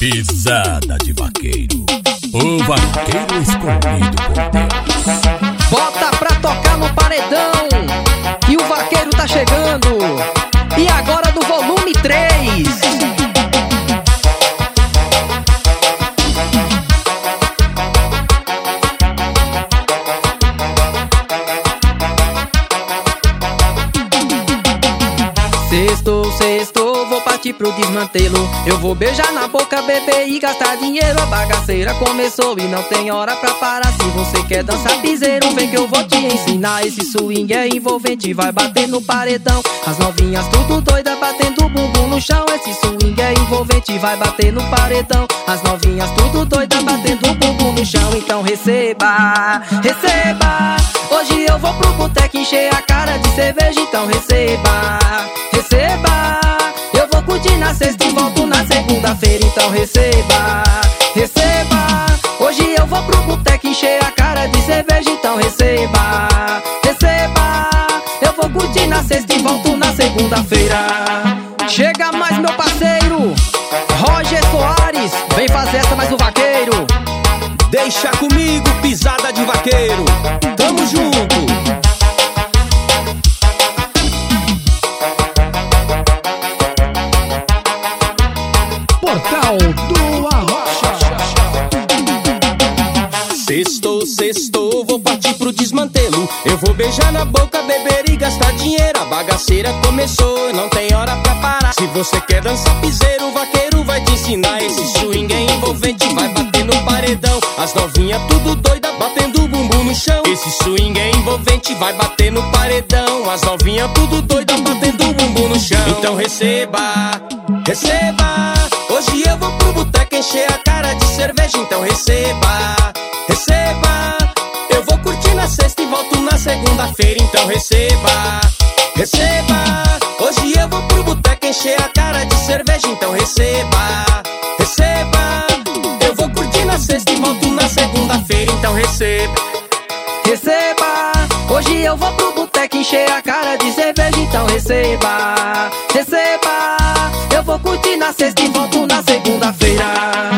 Pisada de vaqueiro, o vaqueiro escolhido por Deus. Bota pra tocar no paredão, e o vaqueiro tá chegando. E agora do volume 3. Sextou, vou partir pro desmantelo. Eu vou beijar na boca, beber e gastar dinheiro. A bagaceira começou e não tem hora pra parar. Se você quer dançar piseiro, vem que eu vou te ensinar. Esse swing é envolvente, vai bater no paredão. As novinhas tudo doida, batendo o bumbum no chão. Esse swing é envolvente, vai bater no paredão. As novinhas tudo doida, batendo o bumbum no chão. Então receba, receba. Hoje eu vou pro boteco encher a cara de cerveja. Então receba, receba. Eu vou curtir na sexta e volto na segunda-feira. Então receba, receba. Hoje eu vou pro boteco encher a cara de cerveja. Então receba, receba. Eu vou curtir na sexta e volto na segunda-feira. Chega mais meu parceiro Roger Soares, vem fazer essa mais o vaqueiro. Deixa comigo, pisada de vaqueiro. Tamo junto. Portal do Arrocha. Sextou, vou partir pro desmantelo. Eu vou beijar na boca, beber e gastar dinheiro. A bagaceira começou, não tem hora pra parar. Se você quer dançar piseiro, o vaqueiro vai te ensinar. Esse swing é envolvente, vai bater no paredão. As novinhas tudo doida, batendo o bumbum no chão. Esse swing é envolvente, vai bater no paredão. As novinhas tudo doida, batendo o bumbum no chão. Então receba, receba. Hoje eu vou pro boteco encher a cara de cerveja. Então receba, receba. Eu vou curtir na sexta e volto na segunda-feira. Então receba, receba. Hoje eu vou pro boteco encher a cara de cerveja. Então receba, receba. Eu vou curtir na sexta e volto na segunda-feira. Então receba, receba. Hoje eu vou pro boteco encher a cara de cerveja. Então receba, receba. Eu vou curtir na sexta e volto na segunda-feira.